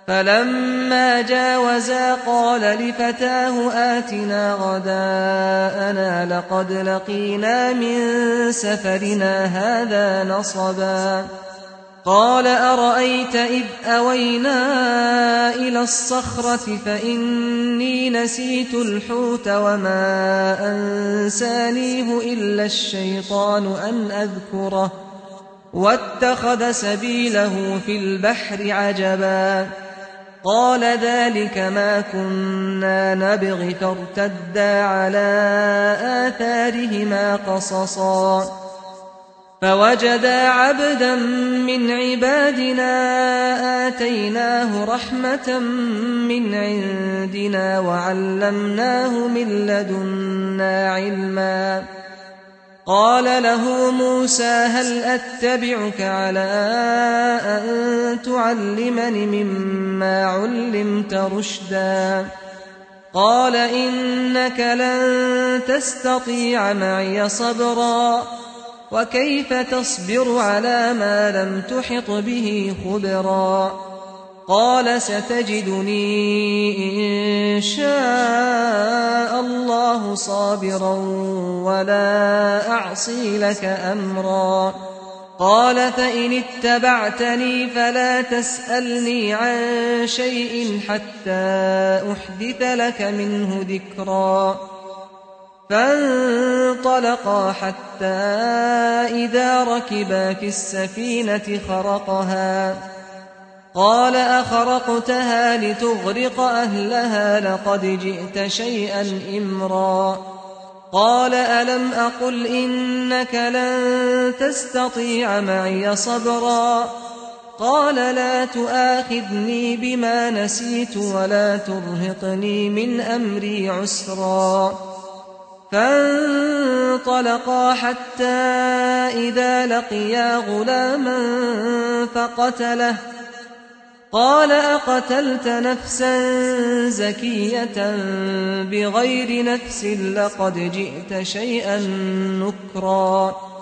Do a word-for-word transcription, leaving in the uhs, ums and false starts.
فلما جاوزا قال لفتاه آتنا غداءنا لقد لقينا من سفرنا هذا نصبا قال أرأيت إذ أوينا إلى الصخرة فإني نسيت الحوت وما أنسانيه إلا الشيطان أن أذكره واتخذ سبيله في البحر عجبا قال ذلك ما كنا نبغي فارتدا على آثارهما قصصا فوجدا عبدا من عبادنا آتيناه رحمة من عندنا وعلمناه من لدنا علما قال له موسى هل أتبعك على أن تعلمني مما علمت رشدا قال إنك لن تستطيع معي صبرا وكيف تصبر على ما لم تحط به خبرا قال ستجدني إن شاء الله صابرا ولا أعصي لك أمرا قال فإن اتبعتني فلا تسألني عن شيء حتى أحدث لك منه ذكرا فانطلقا حتى إذا ركبا في السفينة خرقها قال أخرقتها لتغرق أهلها لقد جئت شيئا إمرا قال ألم أقل إنك لن تستطيع معي صبرا قال لا تؤاخذني بما نسيت ولا ترهقني من أمري عسرا فانطلقا حتى إذا لقيا غلاما فقتله قال أقتلت نفسا زكية بغير نفس لقد جئت شيئا نكرا